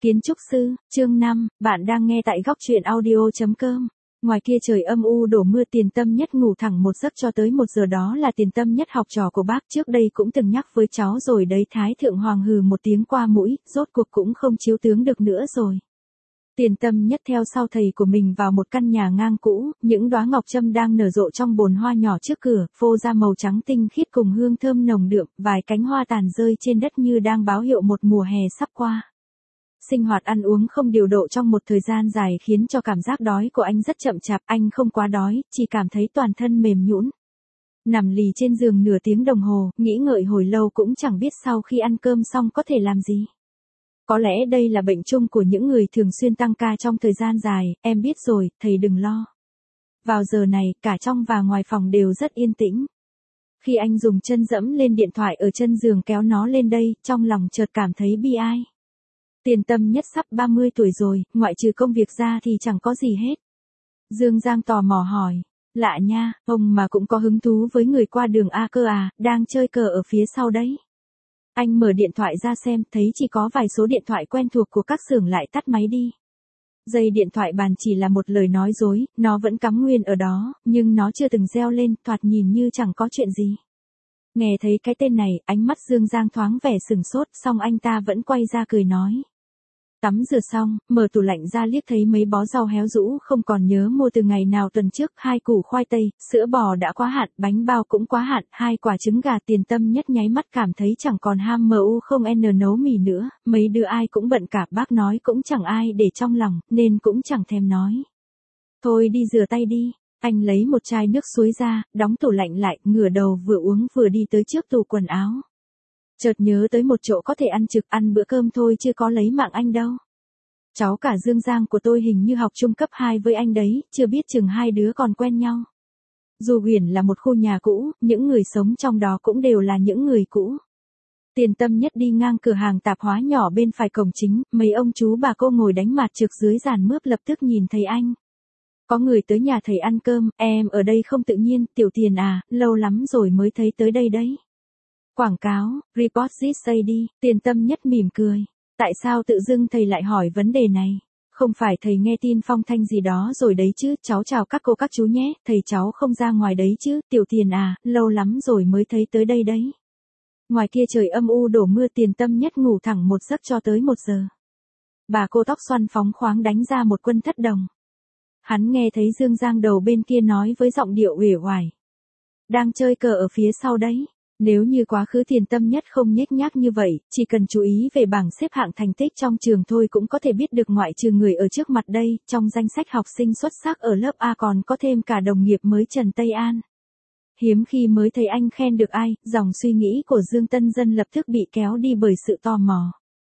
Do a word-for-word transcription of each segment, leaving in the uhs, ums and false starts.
Kiến trúc sư, chương năm, bạn đang nghe tại góc truyện audio chấm com. Ngoài kia trời âm u đổ mưa, Tiền Tâm Nhất ngủ thẳng một giấc cho tới một giờ, đó là Tiền Tâm Nhất học trò của bác trước đây cũng từng nhắc với cháu rồi đấy. Thái Thượng Hoàng hừ một tiếng qua mũi, rốt cuộc cũng không chiếu tướng được nữa rồi. Tiền Tâm Nhất theo sau thầy của mình vào một căn nhà ngang cũ, những đóa ngọc trâm đang nở rộ trong bồn hoa nhỏ trước cửa, phô ra màu trắng tinh khiết cùng hương thơm nồng đượm, vài cánh hoa tàn rơi trên đất như đang báo hiệu một mùa hè sắp qua. Sinh hoạt ăn uống không điều độ trong một thời gian dài khiến cho cảm giác đói của anh rất chậm chạp, anh không quá đói, chỉ cảm thấy toàn thân mềm nhũn. Nằm lì trên giường nửa tiếng đồng hồ, nghĩ ngợi hồi lâu cũng chẳng biết sau khi ăn cơm xong có thể làm gì. Có lẽ đây là bệnh chung của những người thường xuyên tăng ca trong thời gian dài, em biết rồi, thầy đừng lo. Vào giờ này, cả trong và ngoài phòng đều rất yên tĩnh. Khi anh dùng chân dẫm lên điện thoại ở chân giường kéo nó lên đây, trong lòng chợt cảm thấy bi ai. Tiền Tâm Nhất sắp ba mươi tuổi rồi, ngoại trừ công việc ra thì chẳng có gì hết. Dương Giang tò mò hỏi, lạ nha, ông mà cũng có hứng thú với người qua đường A cơ à, đang chơi cờ ở phía sau đấy. Anh mở điện thoại ra xem, thấy chỉ có vài số điện thoại quen thuộc của các xưởng lại tắt máy đi. Dây điện thoại bàn chỉ là một lời nói dối, nó vẫn cắm nguyên ở đó, nhưng nó chưa từng reo lên, thoạt nhìn như chẳng có chuyện gì. Nghe thấy cái tên này, ánh mắt Dương Giang thoáng vẻ sừng sốt, xong anh ta vẫn quay ra cười nói. Tắm rửa xong, mở tủ lạnh ra liếc thấy mấy bó rau héo rũ không còn nhớ mua từ ngày nào tuần trước, hai củ khoai tây, sữa bò đã quá hạn, bánh bao cũng quá hạn, hai quả trứng gà. Tiền Tâm Nhất nháy mắt cảm thấy chẳng còn ham mu không n nấu mì nữa, mấy đứa ai cũng bận cả, bác nói cũng chẳng ai để trong lòng, nên cũng chẳng thèm nói. Thôi đi rửa tay đi. Anh lấy một chai nước suối ra, đóng tủ lạnh lại, ngửa đầu vừa uống vừa đi tới trước tủ quần áo. Chợt nhớ tới một chỗ có thể ăn trực, ăn bữa cơm thôi chứ có lấy mạng anh đâu. Cháu cả Dương Giang của tôi hình như học trung cấp hai với anh đấy, chưa biết chừng hai đứa còn quen nhau. Dù Huyền là một khu nhà cũ, những người sống trong đó cũng đều là những người cũ. Tiền Tâm Nhất đi ngang cửa hàng tạp hóa nhỏ bên phải cổng chính, mấy ông chú bà cô ngồi đánh mạt trực dưới giàn mướp lập tức nhìn thấy anh. Có người tới nhà thầy ăn cơm, em ở đây không tự nhiên, Tiểu Tiền à, lâu lắm rồi mới thấy tới đây đấy. Quảng cáo, report this say đi, Tiền Tâm Nhất mỉm cười. Tại sao tự dưng thầy lại hỏi vấn đề này? Không phải thầy nghe tin phong thanh gì đó rồi đấy chứ, cháu chào các cô các chú nhé, thầy cháu không ra ngoài đấy chứ, Tiểu Tiền à, lâu lắm rồi mới thấy tới đây đấy. Ngoài kia trời âm u đổ mưa, Tiền Tâm Nhất ngủ thẳng một giấc cho tới một giờ. Bà cô tóc xoăn phóng khoáng đánh ra một quân thất đồng. Hắn nghe thấy Dương Giang đầu bên kia nói với giọng điệu uể oải. Đang chơi cờ ở phía sau đấy. Nếu như quá khứ Tiền Tâm Nhất không nhếch nhác như vậy, chỉ cần chú ý về bảng xếp hạng thành tích trong trường thôi cũng có thể biết được ngoại trừ người ở trước mặt đây, trong danh sách học sinh xuất sắc ở lớp A còn có thêm cả đồng nghiệp mới Trần Tây An. Hiếm khi mới thấy anh khen được ai, dòng suy nghĩ của Dương Tân Dân lập tức bị kéo đi bởi sự tò mò.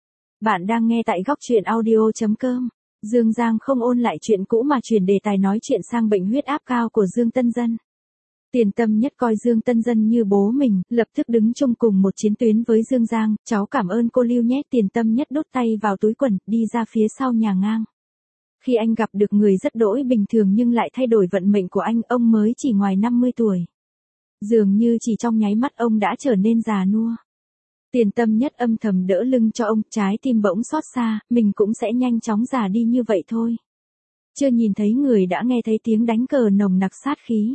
Bạn đang nghe tại góc truyện audio chấm com. Dương Giang không ôn lại chuyện cũ mà chuyển đề tài nói chuyện sang bệnh huyết áp cao của Dương Tân Dân. Tiền Tâm Nhất coi Dương Tân Dân như bố mình, lập tức đứng chung cùng một chiến tuyến với Dương Giang, cháu cảm ơn cô Lưu nhé. Tiền Tâm Nhất đút tay vào túi quần, đi ra phía sau nhà ngang. Khi anh gặp được người rất đỗi bình thường nhưng lại thay đổi vận mệnh của anh, ông mới chỉ ngoài năm mươi tuổi. Dường như chỉ trong nháy mắt ông đã trở nên già nua. Tiền Tâm Nhất âm thầm đỡ lưng cho ông, trái tim bỗng xót xa, mình cũng sẽ nhanh chóng già đi như vậy thôi. Chưa nhìn thấy người đã nghe thấy tiếng đánh cờ nồng nặc sát khí.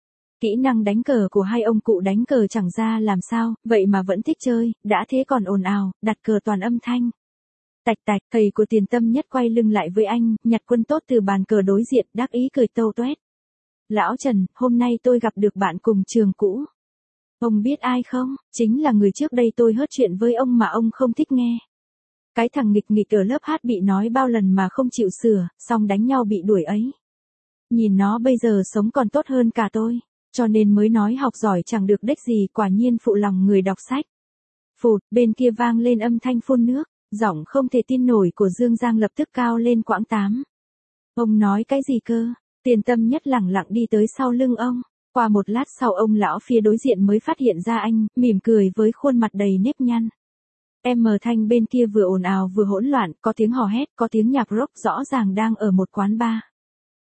Kỹ năng đánh cờ của hai ông cụ đánh cờ chẳng ra làm sao, vậy mà vẫn thích chơi, đã thế còn ồn ào, đặt cờ toàn âm thanh. Tạch tạch, thầy của Tiền Tâm Nhất quay lưng lại với anh, nhặt quân tốt từ bàn cờ đối diện, đắc ý cười tâu toét. Lão Trần, hôm nay tôi gặp được bạn cùng trường cũ. Ông biết ai không? Chính là người trước đây tôi hớt chuyện với ông mà ông không thích nghe. Cái thằng nghịch nghịch ở lớp hát bị nói bao lần mà không chịu sửa, xong đánh nhau bị đuổi ấy. Nhìn nó bây giờ sống còn tốt hơn cả tôi. Cho nên mới nói học giỏi chẳng được đếch gì, quả nhiên phụ lòng người đọc sách. Phụt, bên kia vang lên âm thanh phun nước, giọng không thể tin nổi của Dương Giang lập tức cao lên quãng tám. Ông nói cái gì cơ? Tiền Tâm Nhất lẳng lặng đi tới sau lưng ông. Qua một lát sau ông lão phía đối diện mới phát hiện ra anh, mỉm cười với khuôn mặt đầy nếp nhăn. Em mờ thanh bên kia vừa ồn ào vừa hỗn loạn, có tiếng hò hét, có tiếng nhạc rock rõ ràng đang ở một quán bar.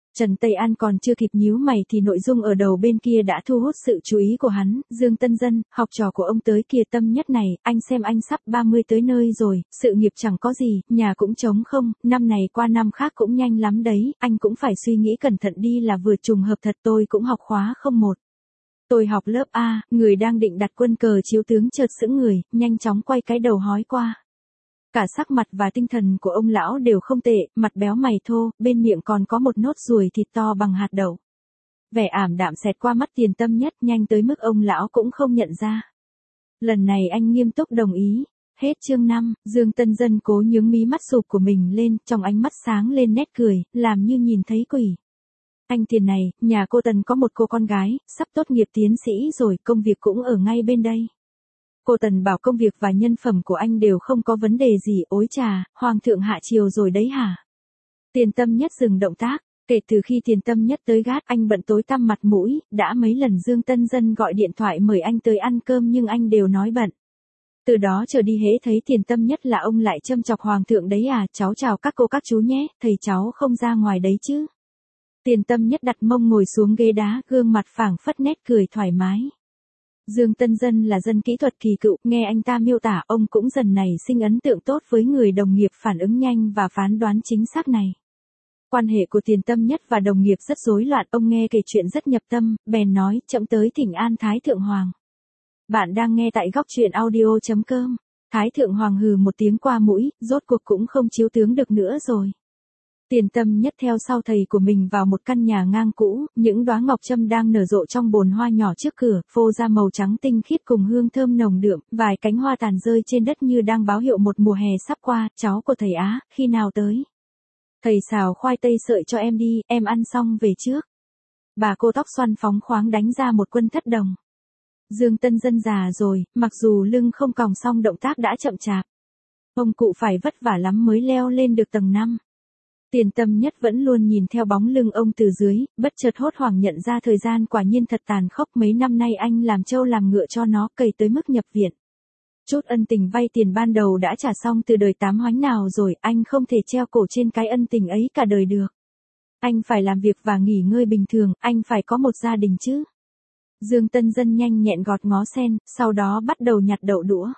Trần Tây An còn chưa kịp nhíu mày thì nội dung ở đầu bên kia đã thu hút sự chú ý của hắn. Dương Tân Dân, học trò của ông tới kìa. Tâm Nhất này, anh xem anh sắp ba mươi tới nơi rồi, sự nghiệp chẳng có gì, nhà cũng trống không, năm này qua năm khác cũng nhanh lắm đấy, anh cũng phải suy nghĩ cẩn thận đi là vừa trùng hợp thật. Tôi cũng học khóa không một. Tôi học lớp A. Người đang định đặt quân cờ chiếu tướng chợt sững người, nhanh chóng quay cái đầu hói qua. Cả sắc mặt và tinh thần của ông lão đều không tệ, mặt béo mày thô, bên miệng còn có một nốt ruồi thịt to bằng hạt đậu. Vẻ ảm đạm xẹt qua mắt Tiền Tâm Nhất nhanh tới mức ông lão cũng không nhận ra. Lần này anh nghiêm túc đồng ý. Hết chương năm, Dương Tân Dân cố nhướng mí mắt sụp của mình lên, trong ánh mắt sáng lên nét cười, làm như nhìn thấy quỷ. Anh Tiền này, nhà cô Tần có một cô con gái, sắp tốt nghiệp tiến sĩ rồi, công việc cũng ở ngay bên đây. Cô Tần bảo công việc và nhân phẩm của anh đều không có vấn đề gì. Ối chà, Hoàng thượng hạ triều rồi đấy hả? Tiền Tâm Nhất dừng động tác. Kể từ khi Tiền Tâm Nhất tới gát, anh bận tối tăm mặt mũi, đã mấy lần Dương Tân Dân gọi điện thoại mời anh tới ăn cơm nhưng anh đều nói bận. Từ đó trở đi hễ thấy Tiền Tâm Nhất là ông lại châm chọc Hoàng thượng đấy à, cháu chào các cô các chú nhé, thầy cháu không ra ngoài đấy chứ. Tiền Tâm Nhất đặt mông ngồi xuống ghế đá, gương mặt phảng phất nét cười thoải mái. Dương Tân Dân là dân kỹ thuật kỳ cựu, nghe anh ta miêu tả ông cũng dần nảy sinh ấn tượng tốt với người đồng nghiệp phản ứng nhanh và phán đoán chính xác này. Quan hệ của Tiền Tâm Nhất và đồng nghiệp rất rối loạn, ông nghe kể chuyện rất nhập tâm, bèn nói, chậm tới thỉnh an Thái Thượng Hoàng. Bạn đang nghe tại góc truyện audio chấm com. Thái Thượng Hoàng hừ một tiếng qua mũi, rốt cuộc cũng không chiếu tướng được nữa rồi. Tiền Tâm Nhất theo sau thầy của mình vào một căn nhà ngang cũ, những đóa ngọc trâm đang nở rộ trong bồn hoa nhỏ trước cửa, phô ra màu trắng tinh khiết cùng hương thơm nồng đượm, vài cánh hoa tàn rơi trên đất như đang báo hiệu một mùa hè sắp qua. Cháu của thầy Á, khi nào tới? Thầy xào khoai tây sợi cho em đi, em ăn xong về trước. Bà cô tóc xoăn phóng khoáng đánh ra một quân thất đồng. Dương Tân Dân già rồi, mặc dù lưng không còng song động tác đã chậm chạp. Ông cụ phải vất vả lắm mới leo lên được tầng năm. Tiền Tâm Nhất vẫn luôn nhìn theo bóng lưng ông từ dưới, bất chợt hốt hoảng nhận ra thời gian quả nhiên thật tàn khốc. Mấy năm nay anh làm trâu làm ngựa cho nó, cày tới mức nhập viện. Chút ân tình vay tiền ban đầu đã trả xong từ đời tám hoánh nào rồi, anh không thể treo cổ trên cái ân tình ấy cả đời được. Anh phải làm việc và nghỉ ngơi bình thường, anh phải có một gia đình chứ. Dương Tân Dân nhanh nhẹn gọt ngó sen, sau đó bắt đầu nhặt đậu đũa.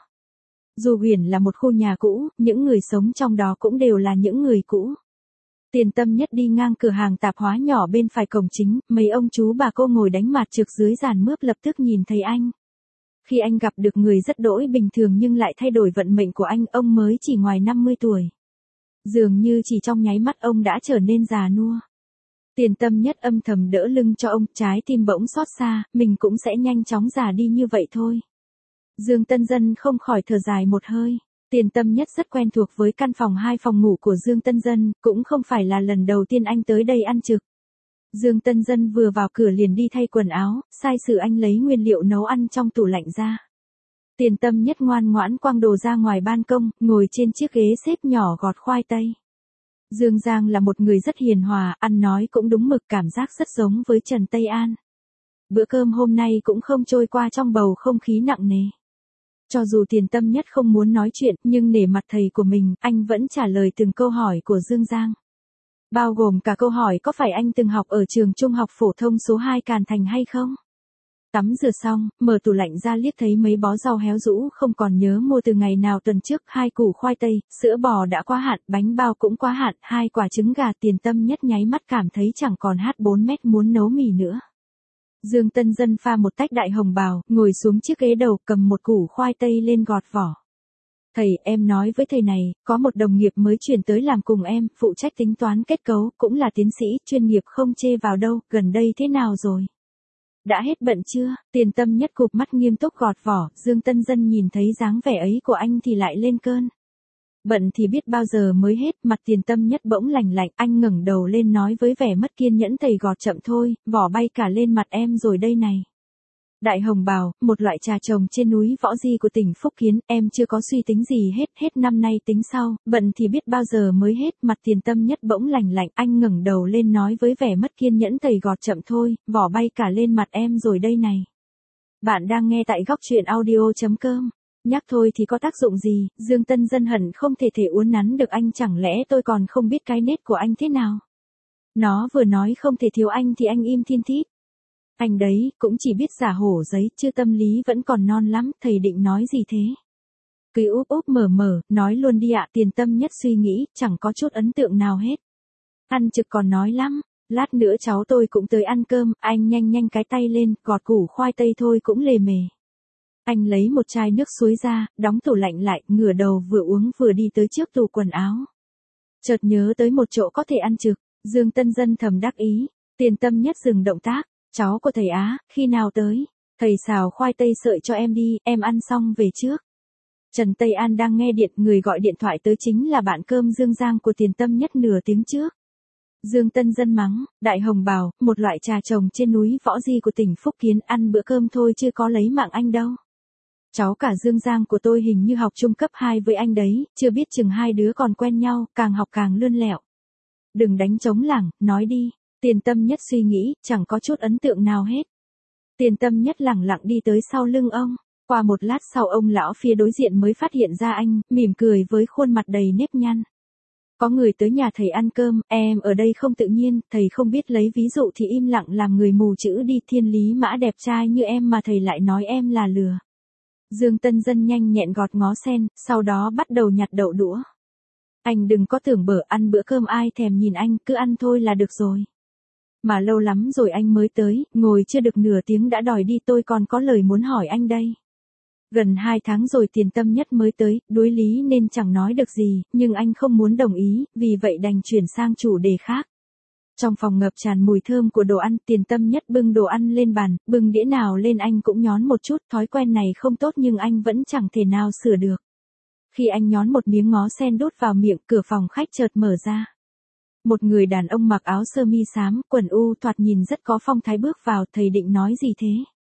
Dù Huyền là một khu nhà cũ, những người sống trong đó cũng đều là những người cũ. Tiền Tâm Nhất đi ngang cửa hàng tạp hóa nhỏ bên phải cổng chính, mấy ông chú bà cô ngồi đánh mạt trực dưới giàn mướp lập tức nhìn thấy anh. Khi anh gặp được người rất đỗi bình thường nhưng lại thay đổi vận mệnh của anh, ông mới chỉ ngoài năm mươi tuổi. Dường như chỉ trong nháy mắt ông đã trở nên già nua. Tiền Tâm Nhất âm thầm đỡ lưng cho ông, trái tim bỗng xót xa, mình cũng sẽ nhanh chóng già đi như vậy thôi. Dương Tân Dân không khỏi thở dài một hơi. Tiền Tâm Nhất rất quen thuộc với căn phòng hai phòng ngủ của Dương Tân Dân, cũng không phải là lần đầu tiên anh tới đây ăn trực. Dương Tân Dân vừa vào cửa liền đi thay quần áo, sai sử anh lấy nguyên liệu nấu ăn trong tủ lạnh ra. Tiền Tâm Nhất ngoan ngoãn quăng đồ ra ngoài ban công, ngồi trên chiếc ghế xếp nhỏ gọt khoai tây. Dương Giang là một người rất hiền hòa, ăn nói cũng đúng mực, cảm giác rất giống với Trần Tây An. Bữa cơm hôm nay cũng không trôi qua trong bầu không khí nặng nề. Cho dù Tiền Tâm Nhất không muốn nói chuyện, nhưng nể mặt thầy của mình, anh vẫn trả lời từng câu hỏi của Dương Giang. Bao gồm cả câu hỏi có phải anh từng học ở trường trung học phổ thông số hai Càn Thành hay không? Tắm rửa xong, mở tủ lạnh ra liếc thấy mấy bó rau héo rũ không còn nhớ mua từ ngày nào tuần trước, hai củ khoai tây, sữa bò đã quá hạn, bánh bao cũng quá hạn, hai quả trứng gà. Tiền Tâm Nhất nháy mắt cảm thấy chẳng còn hát bốn mét muốn nấu mì nữa. Dương Tân Dân pha một tách đại hồng bào, ngồi xuống chiếc ghế đầu, cầm một củ khoai tây lên gọt vỏ. Thầy, em nói với thầy này, có một đồng nghiệp mới chuyển tới làm cùng em, phụ trách tính toán kết cấu, cũng là tiến sĩ, chuyên nghiệp không chê vào đâu, gần đây thế nào rồi? Đã hết bận chưa? Tiền Tâm Nhất cụp mắt nghiêm túc gọt vỏ, Dương Tân Dân nhìn thấy dáng vẻ ấy của anh thì lại lên cơn. Bận thì biết bao giờ mới hết, mặt Tiền Tâm Nhất bỗng lành lạnh, anh ngẩng đầu lên nói với vẻ mất kiên nhẫn, thầy gọt chậm thôi, vỏ bay cả lên mặt em rồi đây này. Đại hồng bào, một loại trà trồng trên núi Võ Di của tỉnh Phúc Kiến, em chưa có suy tính gì hết, hết năm nay tính sau, bận thì biết bao giờ mới hết, mặt Tiền Tâm Nhất bỗng lành lạnh, anh ngẩng đầu lên nói với vẻ mất kiên nhẫn, thầy gọt chậm thôi, vỏ bay cả lên mặt em rồi đây này. Bạn đang nghe tại góc truyện audio chấm com. Nhắc thôi thì có tác dụng gì, Dương Tân Dân hận không thể thể uốn nắn được anh, chẳng lẽ tôi còn không biết cái nết của anh thế nào. Nó vừa nói không thể thiếu anh thì anh im thiên thít. Anh đấy, cũng chỉ biết giả hổ giấy, chứ tâm lý vẫn còn non lắm, thầy định nói gì thế? Cứ úp úp mở mở, nói luôn đi ạ. Tiền Tâm Nhất suy nghĩ, chẳng có chút ấn tượng nào hết. Ăn trực còn nói lắm, lát nữa cháu tôi cũng tới ăn cơm, anh nhanh nhanh cái tay lên, gọt củ khoai tây thôi cũng lề mề. Anh lấy một chai nước suối ra, đóng tủ lạnh lại, ngửa đầu vừa uống vừa đi tới trước tủ quần áo. Chợt nhớ tới một chỗ có thể ăn trực, Dương Tân Dân thầm đắc ý. Tiền Tâm Nhất dừng động tác, cháu của thầy Á, khi nào tới? Thầy xào khoai tây sợi cho em đi, em ăn xong về trước. Trần Tây An đang nghe điện, người gọi điện thoại tới chính là bạn cơm Dương Giang của Tiền Tâm Nhất nửa tiếng trước. Dương Tân Dân mắng, Đại Hồng Bào, một loại trà trồng trên núi Võ Di của tỉnh Phúc Kiến, ăn bữa cơm thôi chứ có lấy mạng anh đâu. Cháu cả Dương Giang của tôi hình như học trung cấp hai với anh đấy, chưa biết chừng hai đứa còn quen nhau, càng học càng lươn lẹo. Đừng đánh trống lảng, nói đi. Tiền Tâm Nhất suy nghĩ, chẳng có chút ấn tượng nào hết. Tiền Tâm Nhất lẳng lặng đi tới sau lưng ông. Qua một lát sau ông lão phía đối diện mới phát hiện ra anh, mỉm cười với khuôn mặt đầy nếp nhăn. Có người tới nhà thầy ăn cơm, em ở đây không tự nhiên, thầy không biết lấy ví dụ thì im lặng làm người mù chữ đi. Thiên lý mã đẹp trai như em mà thầy lại nói em là lừa. Dương Tân Dân nhanh nhẹn gọt ngó sen, sau đó bắt đầu nhặt đậu đũa. Anh đừng có tưởng bở, ăn bữa cơm ai thèm nhìn anh, cứ ăn thôi là được rồi. Mà lâu lắm rồi anh mới tới, ngồi chưa được nửa tiếng đã đòi đi, tôi còn có lời muốn hỏi anh đây. Gần hai tháng rồi Tiền Tâm Nhất mới tới, đối lý nên chẳng nói được gì, nhưng anh không muốn đồng ý, vì vậy đành chuyển sang chủ đề khác. Trong phòng ngập tràn mùi thơm của đồ ăn, Tiền Tâm Nhất bưng đồ ăn lên bàn, bưng đĩa nào lên anh cũng nhón một chút, thói quen này không tốt nhưng anh vẫn chẳng thể nào sửa được. Khi anh nhón một miếng ngó sen đút vào miệng, cửa phòng khách chợt mở ra. Một người đàn ông mặc áo sơ mi xám, quần u thoạt nhìn rất có phong thái bước vào, thầy định nói gì thế?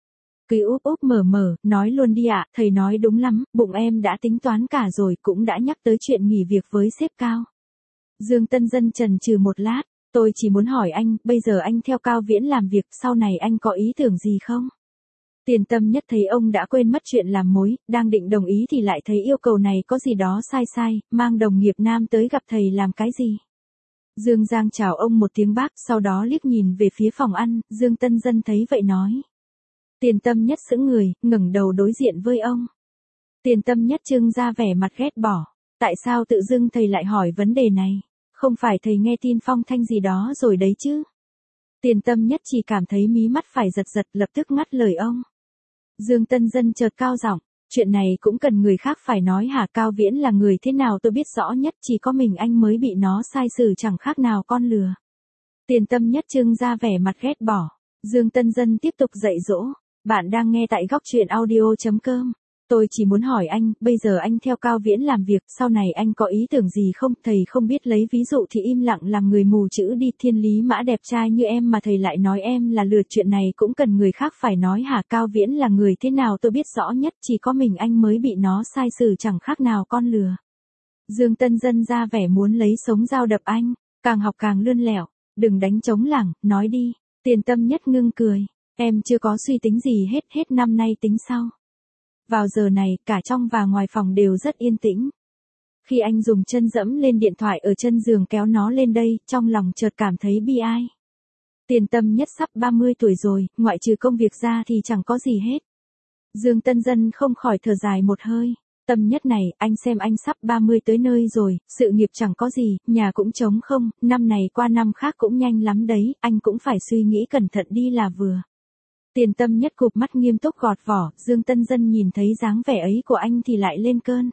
Cứ úp úp mở mở, nói luôn đi ạ, thầy nói đúng lắm, bụng em đã tính toán cả rồi, cũng đã nhắc tới chuyện nghỉ việc với sếp Cao. Dương Tân Dân chần chừ một lát, tôi chỉ muốn hỏi anh, bây giờ anh theo Cao Viễn làm việc, sau này anh có ý tưởng gì không? Tiền Tâm Nhất thấy ông đã quên mất chuyện làm mối, đang định đồng ý thì lại thấy yêu cầu này có gì đó sai sai, mang đồng nghiệp nam tới gặp thầy làm cái gì? Dương Giang chào ông một tiếng bác, sau đó liếc nhìn về phía phòng ăn, Dương Tân Dân thấy vậy nói. Tiền Tâm Nhất sững người, ngẩng đầu đối diện với ông. Tiền Tâm Nhất trưng ra vẻ mặt ghét bỏ. Tại sao tự dưng thầy lại hỏi vấn đề này? Không phải thầy nghe tin phong thanh gì đó rồi đấy chứ? Tiền Tâm Nhất chỉ cảm thấy mí mắt phải giật giật, lập tức ngắt lời ông. Dương Tân Dân chợt cao giọng, chuyện này cũng cần người khác phải nói hả? Cao Viễn là người thế nào tôi biết rõ nhất, chỉ có mình anh mới bị nó sai xử, chẳng khác nào con lừa. Tiền Tâm Nhất trưng ra vẻ mặt ghét bỏ. Dương Tân Dân tiếp tục dạy dỗ. Bạn đang nghe tại góc truyện audio chấm com. Tôi chỉ muốn hỏi anh, bây giờ anh theo Cao Viễn làm việc, sau này anh có ý tưởng gì không? Thầy không biết lấy ví dụ thì im lặng làm người mù chữ đi. Thiên lý mã đẹp trai như em mà thầy lại nói em là lừa, chuyện này cũng cần người khác phải nói hả? Cao Viễn là người thế nào tôi biết rõ nhất, chỉ có mình anh mới bị nó sai xử, chẳng khác nào con lừa. Dương Tân Dân ra vẻ muốn lấy sống dao đập anh, càng học càng lươn lẹo, đừng đánh trống lảng, nói đi. Tiền Tâm Nhất ngưng cười. Em chưa có suy tính gì hết, hết năm nay tính sau. Vào giờ này, cả trong và ngoài phòng đều rất yên tĩnh. Khi anh dùng chân dẫm lên điện thoại ở chân giường kéo nó lên đây, trong lòng chợt cảm thấy bi ai. Tiền Tâm Nhất sắp ba mươi tuổi rồi, ngoại trừ công việc ra thì chẳng có gì hết. Dương Tân Dân không khỏi thở dài một hơi. Tâm Nhất này, anh xem anh sắp ba mươi tới nơi rồi, sự nghiệp chẳng có gì, nhà cũng trống không, năm này qua năm khác cũng nhanh lắm đấy, anh cũng phải suy nghĩ cẩn thận đi là vừa. Tiền Tâm Nhất cụp mắt nghiêm túc gọt vỏ, Dương Tân Dân nhìn thấy dáng vẻ ấy của anh thì lại lên cơn.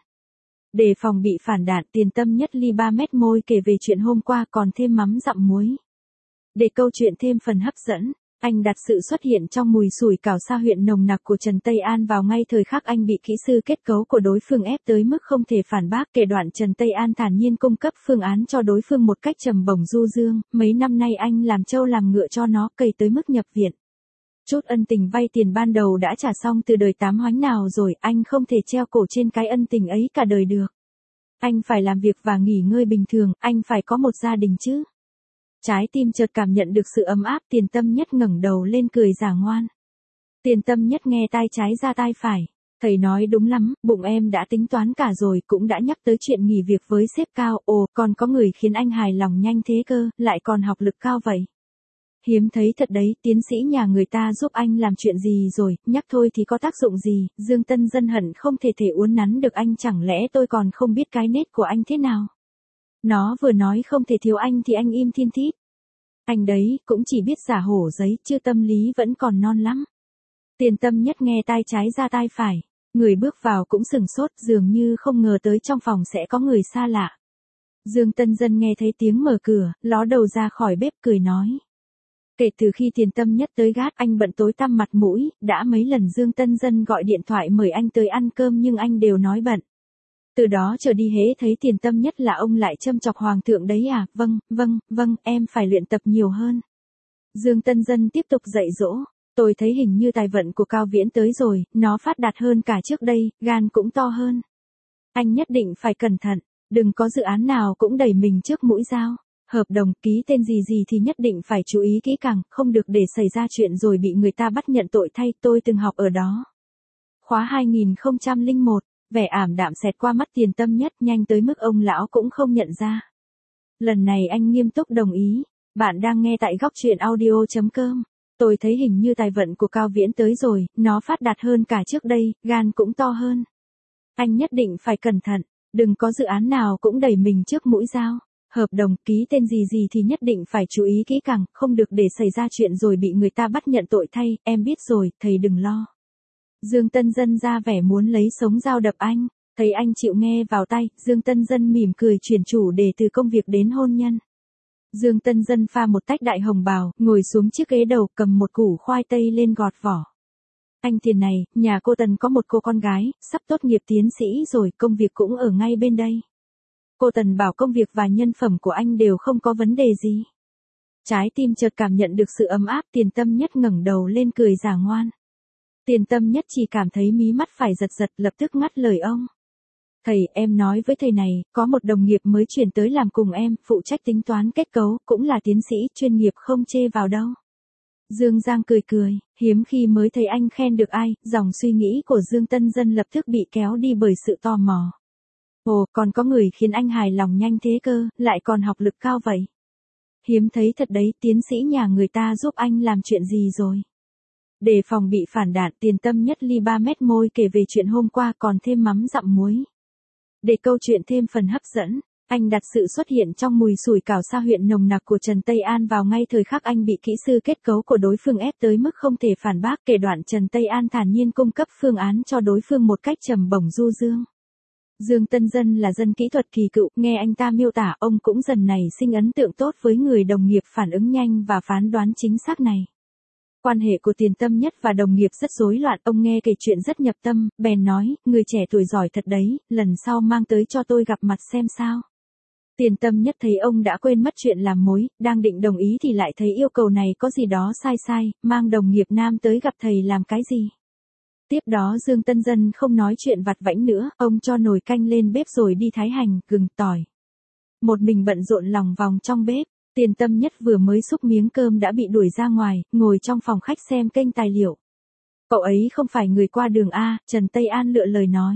Đề phòng bị phản đạn, Tiền Tâm Nhất ly ba mét môi kể về chuyện hôm qua còn thêm mắm dặm muối. Để câu chuyện thêm phần hấp dẫn, anh đặt sự xuất hiện trong mùi sủi cảo sa huyện nồng nặc của Trần Tây An vào ngay thời khắc anh bị kỹ sư kết cấu của đối phương ép tới mức không thể phản bác. Kể đoạn Trần Tây An thản nhiên cung cấp phương án cho đối phương một cách trầm bổng du dương, mấy năm nay anh làm trâu làm ngựa cho nó, cày tới mức nhập viện. Chút ân tình vay tiền ban đầu đã trả xong từ đời tám hoánh nào rồi, anh không thể treo cổ trên cái ân tình ấy cả đời được. Anh phải làm việc và nghỉ ngơi bình thường, anh phải có một gia đình chứ. Trái tim chợt cảm nhận được sự ấm áp, Tiền Tâm Nhất ngẩng đầu lên cười giả ngoan. Tiền Tâm Nhất nghe tai trái ra tai phải. Thầy nói đúng lắm, bụng em đã tính toán cả rồi, cũng đã nhắc tới chuyện nghỉ việc với sếp cao, ồ, còn có người khiến anh hài lòng nhanh thế cơ, lại còn học lực cao vậy. Hiếm thấy thật đấy, tiến sĩ nhà người ta giúp anh làm chuyện gì rồi, nhắc thôi thì có tác dụng gì, Dương Tân Dân hận không thể thể uốn nắn được anh, chẳng lẽ tôi còn không biết cái nết của anh thế nào. Nó vừa nói không thể thiếu anh thì anh im thiên thít. Anh đấy, cũng chỉ biết giả hổ giấy, chứ tâm lý vẫn còn non lắm. Tiền Tâm Nhất nghe tai trái ra tai phải. Người bước vào cũng sừng sốt, dường như không ngờ tới trong phòng sẽ có người xa lạ. Dương Tân Dân nghe thấy tiếng mở cửa, ló đầu ra khỏi bếp cười nói. Kể từ khi Tiền Tâm Nhất tới gát, anh bận tối tăm mặt mũi, đã mấy lần Dương Tân Dân gọi điện thoại mời anh tới ăn cơm nhưng anh đều nói bận. Từ đó trở đi hễ thấy Tiền Tâm Nhất là ông lại châm chọc hoàng thượng đấy à, vâng, vâng, vâng, em phải luyện tập nhiều hơn. Dương Tân Dân tiếp tục dạy dỗ. Tôi thấy hình như tài vận của Cao Viễn tới rồi, nó phát đạt hơn cả trước đây, gan cũng to hơn. Anh nhất định phải cẩn thận, đừng có dự án nào cũng đẩy mình trước mũi dao. Hợp đồng ký tên gì gì thì nhất định phải chú ý kỹ càng, không được để xảy ra chuyện rồi bị người ta bắt nhận tội thay, tôi từng học ở đó. Khóa hai nghìn không trăm lẻ một, vẻ ảm đạm xẹt qua mắt Tiền Tâm Nhất nhanh tới mức ông lão cũng không nhận ra. Lần này anh nghiêm túc đồng ý, bạn đang nghe tại góc truyện audio chấm com. Tôi thấy hình như tài vận của Cao Viễn tới rồi, nó phát đạt hơn cả trước đây, gan cũng to hơn. Anh nhất định phải cẩn thận, đừng có dự án nào cũng đẩy mình trước mũi dao. Hợp đồng ký tên gì gì thì nhất định phải chú ý kỹ càng, không được để xảy ra chuyện rồi bị người ta bắt nhận tội thay, em biết rồi, thầy đừng lo. Dương Tân Dân ra vẻ muốn lấy sống dao đập anh, thấy anh chịu nghe vào tay, Dương Tân Dân mỉm cười chuyển chủ đề từ công việc đến hôn nhân. Dương Tân Dân pha một tách đại hồng bào, ngồi xuống chiếc ghế đầu, cầm một củ khoai tây lên gọt vỏ. Anh Tiền này, nhà cô Tần có một cô con gái, sắp tốt nghiệp tiến sĩ rồi, công việc cũng ở ngay bên đây. Cô Tần bảo công việc và nhân phẩm của anh đều không có vấn đề gì. Trái tim chợt cảm nhận được sự ấm áp, Tiền Tâm Nhất ngẩng đầu lên cười giả ngoan. Tiền Tâm Nhất chỉ cảm thấy mí mắt phải giật giật, lập tức ngắt lời ông. Thầy, em nói với thầy này, có một đồng nghiệp mới chuyển tới làm cùng em, phụ trách tính toán kết cấu, cũng là tiến sĩ, chuyên nghiệp không chê vào đâu. Dương Giang cười cười, hiếm khi mới thấy anh khen được ai, dòng suy nghĩ của Dương Tân Dân lập tức bị kéo đi bởi sự tò mò. Ồ, còn có người khiến anh hài lòng nhanh thế cơ, lại còn học lực cao vậy. Hiếm thấy thật đấy, tiến sĩ nhà người ta giúp anh làm chuyện gì rồi. Để phòng bị phản đạn, Tiền Tâm Nhất ly ba mét môi kể về chuyện hôm qua còn thêm mắm dặm muối. Để câu chuyện thêm phần hấp dẫn, anh đặt sự xuất hiện trong mùi sủi cảo sa huyện nồng nặc của Trần Tây An vào ngay thời khắc anh bị kỹ sư kết cấu của đối phương ép tới mức không thể phản bác, kể đoạn Trần Tây An thản nhiên cung cấp phương án cho đối phương một cách trầm bổng du dương. Dương Tân Dân là dân kỹ thuật kỳ cựu, nghe anh ta miêu tả ông cũng dần này sinh ấn tượng tốt với người đồng nghiệp phản ứng nhanh và phán đoán chính xác này. Quan hệ của Tiền Tâm Nhất và đồng nghiệp rất rối loạn, ông nghe kể chuyện rất nhập tâm, bèn nói, người trẻ tuổi giỏi thật đấy, lần sau mang tới cho tôi gặp mặt xem sao. Tiền Tâm Nhất thấy ông đã quên mất chuyện làm mối, đang định đồng ý thì lại thấy yêu cầu này có gì đó sai sai, mang đồng nghiệp nam tới gặp thầy làm cái gì. Tiếp đó Dương Tân Dân không nói chuyện vặt vãnh nữa, ông cho nồi canh lên bếp rồi đi thái hành, gừng, tỏi. Một mình bận rộn lòng vòng trong bếp. Tiền Tâm Nhất vừa mới xúc miếng cơm đã bị đuổi ra ngoài, ngồi trong phòng khách xem kênh tài liệu. Cậu ấy không phải người qua đường A, Trần Tây An lựa lời nói.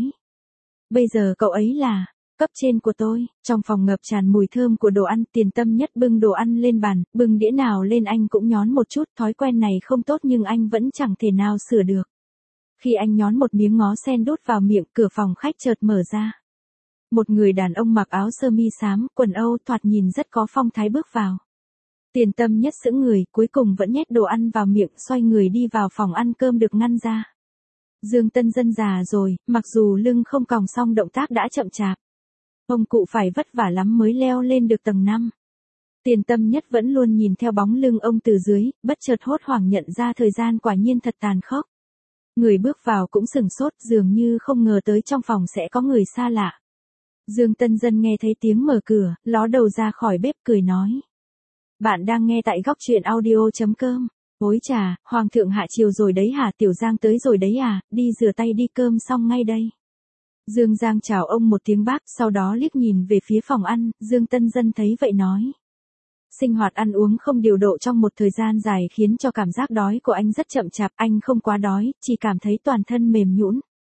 Bây giờ cậu ấy là cấp trên của tôi. Trong phòng ngập tràn mùi thơm của đồ ăn, Tiền Tâm Nhất bưng đồ ăn lên bàn, bưng đĩa nào lên anh cũng nhón một chút, thói quen này không tốt nhưng anh vẫn chẳng thể nào sửa được. Khi anh nhón một miếng ngó sen đút vào miệng, cửa phòng khách chợt mở ra. Một người đàn ông mặc áo sơ mi xám, quần Âu, thoạt nhìn rất có phong thái bước vào. Tiền Tâm Nhất sững người, cuối cùng vẫn nhét đồ ăn vào miệng, xoay người đi vào phòng ăn cơm được ngăn ra. Dương Tân Dân già rồi, mặc dù lưng không còng song động tác đã chậm chạp. Ông cụ phải vất vả lắm mới leo lên được tầng năm. Tiền Tâm Nhất vẫn luôn nhìn theo bóng lưng ông từ dưới, bất chợt hốt hoảng nhận ra thời gian quả nhiên thật tàn khốc. Người bước vào cũng sừng sốt, dường như không ngờ tới trong phòng sẽ có người xa lạ. Dương Tân Dân nghe thấy tiếng mở cửa, ló đầu ra khỏi bếp cười nói. Bạn đang nghe tại góc truyện audio chấm com. Ôi chà, Hoàng thượng hạ chiều rồi đấy hả, Tiểu Giang tới rồi đấy à, đi rửa tay đi, cơm xong ngay đây. Dương Giang chào ông một tiếng bác, sau đó liếc nhìn về phía phòng ăn, Dương Tân Dân thấy vậy nói. Sinh hoạt ăn uống không điều độ trong một thời gian dài khiến cho cảm giác đói của anh rất chậm chạp, anh không quá đói, chỉ cảm thấy toàn thân mềm nhũn.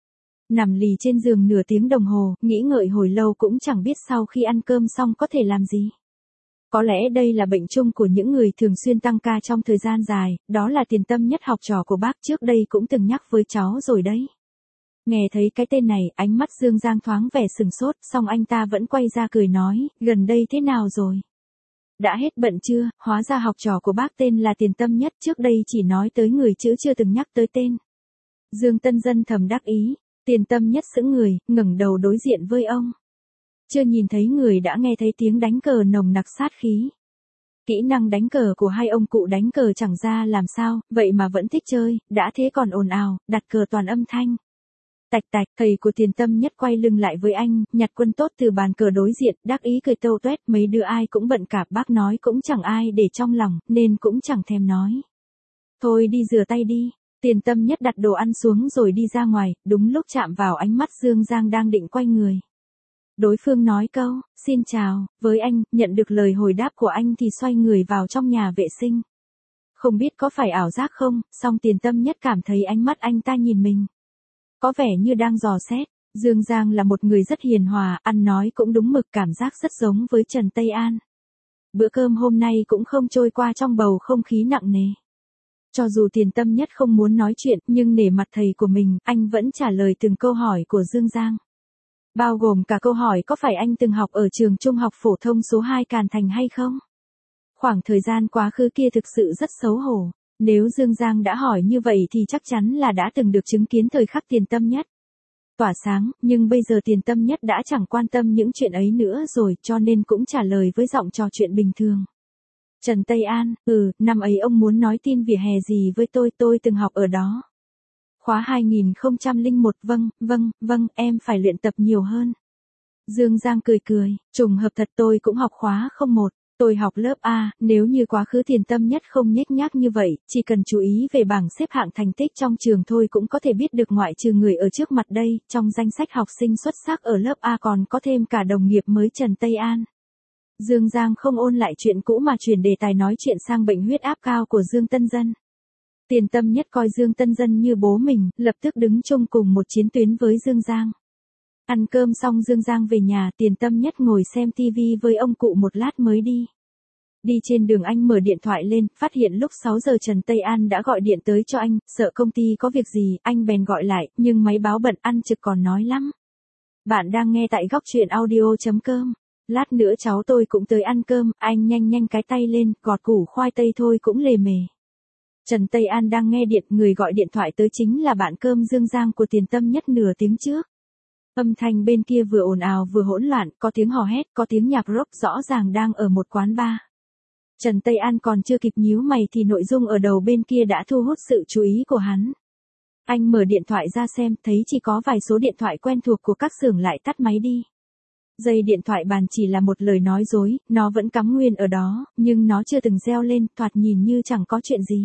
Nằm lì trên giường nửa tiếng đồng hồ, nghĩ ngợi hồi lâu cũng chẳng biết sau khi ăn cơm xong có thể làm gì. Có lẽ đây là bệnh chung của những người thường xuyên tăng ca trong thời gian dài, đó là Tiền Tâm Nhất học trò của bác trước đây cũng từng nhắc với cháu rồi đấy. Nghe thấy cái tên này, ánh mắt Dương Giang thoáng vẻ sừng sốt, xong anh ta vẫn quay ra cười nói, gần đây thế nào rồi? Đã hết bận chưa? Hóa ra học trò của bác tên là Tiền Tâm Nhất, trước đây chỉ nói tới người chứ chưa từng nhắc tới tên. Dương Tân Dân thầm đắc ý, Tiền Tâm Nhất sững người, ngẩng đầu đối diện với ông. Chưa nhìn thấy người đã nghe thấy tiếng đánh cờ nồng nặc sát khí. Kỹ năng đánh cờ của hai ông cụ đánh cờ chẳng ra làm sao, vậy mà vẫn thích chơi, đã thế còn ồn ào, đặt cờ toàn âm thanh. Tạch tạch, thầy của Tiền Tâm Nhất quay lưng lại với anh, nhặt quân tốt từ bàn cờ đối diện, đắc ý cười tâu tuét, mấy đứa ai cũng bận cả, bác nói cũng chẳng ai để trong lòng, nên cũng chẳng thèm nói. Thôi đi rửa tay đi. Tiền Tâm Nhất đặt đồ ăn xuống rồi đi ra ngoài, đúng lúc chạm vào ánh mắt Dương Giang đang định quay người. Đối phương nói câu, xin chào, với anh, nhận được lời hồi đáp của anh thì xoay người vào trong nhà vệ sinh. Không biết có phải ảo giác không, song Tiền Tâm Nhất cảm thấy ánh mắt anh ta nhìn mình. Có vẻ như đang dò xét, Dương Giang là một người rất hiền hòa, ăn nói cũng đúng mực, cảm giác rất giống với Trần Tây An. Bữa cơm hôm nay cũng không trôi qua trong bầu không khí nặng nề. Cho dù Tiền Tâm Nhất không muốn nói chuyện, nhưng nể mặt thầy của mình, anh vẫn trả lời từng câu hỏi của Dương Giang. Bao gồm cả câu hỏi có phải anh từng học ở trường trung học phổ thông số hai Càn Thành hay không? Khoảng thời gian quá khứ kia thực sự rất xấu hổ. Nếu Dương Giang đã hỏi như vậy thì chắc chắn là đã từng được chứng kiến thời khắc Tiền Tâm Nhất tỏa sáng, nhưng bây giờ Tiền Tâm Nhất đã chẳng quan tâm những chuyện ấy nữa rồi, cho nên cũng trả lời với giọng trò chuyện bình thường. Trần Tây An, ừ, năm ấy ông muốn nói tin vỉa hè gì với tôi, tôi từng học ở đó. Khóa hai nghìn không trăm lẻ một, vâng, vâng, vâng, em phải luyện tập nhiều hơn. Dương Giang cười cười, trùng hợp thật tôi cũng học khóa không một, tôi học lớp A, nếu như quá khứ Tiền Tâm Nhất không nhếch nhác như vậy, chỉ cần chú ý về bảng xếp hạng thành tích trong trường thôi cũng có thể biết được ngoại trừ người ở trước mặt đây, trong danh sách học sinh xuất sắc ở lớp A còn có thêm cả đồng nghiệp mới Trần Tây An. Dương Giang không ôn lại chuyện cũ mà chuyển đề tài nói chuyện sang bệnh huyết áp cao của Dương Tân Dân. Tiền Tâm Nhất coi Dương Tân Dân như bố mình, lập tức đứng chung cùng một chiến tuyến với Dương Giang. Ăn cơm xong Dương Giang về nhà, Tiền Tâm Nhất ngồi xem tivi với ông cụ một lát mới đi. Đi trên đường anh mở điện thoại lên, phát hiện lúc sáu giờ Trần Tây An đã gọi điện tới cho anh, sợ công ty có việc gì, anh bèn gọi lại, nhưng máy báo bận, ăn trực còn nói lắm. Bạn đang nghe tại góc truyện audio chấm com. Lát nữa cháu tôi cũng tới ăn cơm, anh nhanh nhanh cái tay lên, gọt củ khoai tây thôi cũng lề mề. Trần Tây An đang nghe điện, người gọi điện thoại tới chính là bạn cơm Dương Giang của Tiền Tâm Nhất nửa tiếng trước. Âm thanh bên kia vừa ồn ào vừa hỗn loạn, có tiếng hò hét, có tiếng nhạc rock, rõ ràng đang ở một quán bar. Trần Tây An còn chưa kịp nhíu mày thì nội dung ở đầu bên kia đã thu hút sự chú ý của hắn. Anh mở điện thoại ra xem, thấy chỉ có vài số điện thoại quen thuộc của các xưởng lại tắt máy đi. Dây điện thoại bàn chỉ là một lời nói dối, nó vẫn cắm nguyên ở đó, nhưng nó chưa từng reo lên, thoạt nhìn như chẳng có chuyện gì.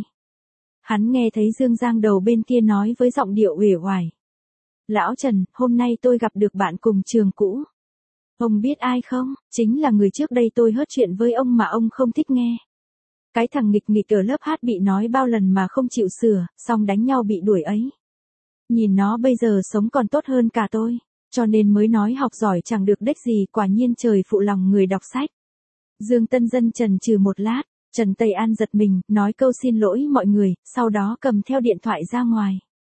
Hắn nghe thấy Dương Giang đầu bên kia nói với giọng điệu uể oải. Lão Trần, hôm nay tôi gặp được bạn cùng trường cũ. Ông biết ai không? Chính là người trước đây tôi hớt chuyện với ông mà ông không thích nghe. Cái thằng nghịch nghịch ở lớp hát bị nói bao lần mà không chịu sửa, xong đánh nhau bị đuổi ấy. Nhìn nó bây giờ sống còn tốt hơn cả tôi, cho nên mới nói học giỏi chẳng được đếch gì, quả nhiên trời phụ lòng người đọc sách. Dương Tân Dân chần chừ một lát, Trần Tây An giật mình, nói câu xin lỗi mọi người, sau đó cầm theo điện thoại ra ngoài.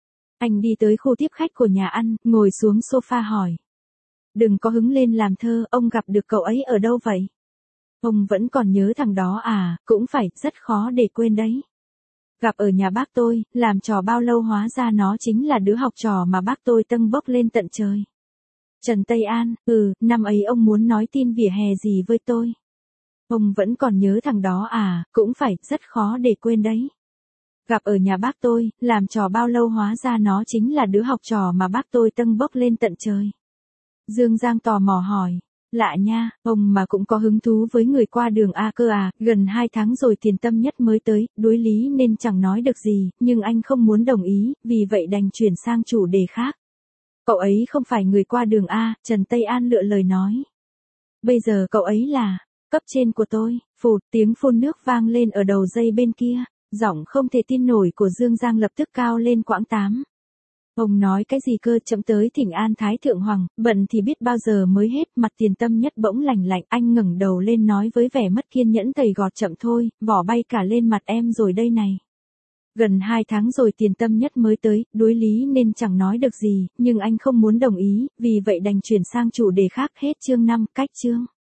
Anh đi tới khu tiếp khách của nhà ăn, ngồi xuống sofa hỏi. Đừng có hứng lên làm thơ, ông gặp được cậu ấy ở đâu vậy? Ông vẫn còn nhớ thằng đó à, cũng phải, rất khó để quên đấy. Gặp ở nhà bác tôi, làm trò bao lâu hóa ra nó chính là đứa học trò mà bác tôi tâng bốc lên tận trời. Trần Tây An, ừ, năm ấy ông muốn nói tin vỉa hè gì với tôi? Ông vẫn còn nhớ thằng đó à, cũng phải, rất khó để quên đấy. Gặp ở nhà bác tôi, làm trò bao lâu hóa ra nó chính là đứa học trò mà bác tôi tâng bốc lên tận trời. Dương Giang tò mò hỏi, lạ nha, ông mà cũng có hứng thú với người qua đường A cơ à, gần hai tháng rồi Tiền Tâm Nhất mới tới, đối lý nên chẳng nói được gì, nhưng anh không muốn đồng ý, vì vậy đành chuyển sang chủ đề khác. Cậu ấy không phải người qua đường A, Trần Tây An lựa lời nói. Bây giờ cậu ấy là cấp trên của tôi. Phụt, tiếng phun nước vang lên ở đầu dây bên kia, giọng không thể tin nổi của Dương Giang lập tức cao lên quãng tám. Ông nói cái gì cơ, chậm tới thỉnh an Thái Thượng Hoàng, bận thì biết bao giờ mới hết. Mặt Tiền Tâm Nhất bỗng lành lạnh, anh ngẩng đầu lên nói với vẻ mất kiên nhẫn thầy gọt chậm thôi, vỏ bay cả lên mặt em rồi đây này. Gần hai tháng rồi Tiền Tâm Nhất mới tới, đối lý nên chẳng nói được gì, nhưng anh không muốn đồng ý, vì vậy đành chuyển sang chủ đề khác. Hết chương năm, cách chương.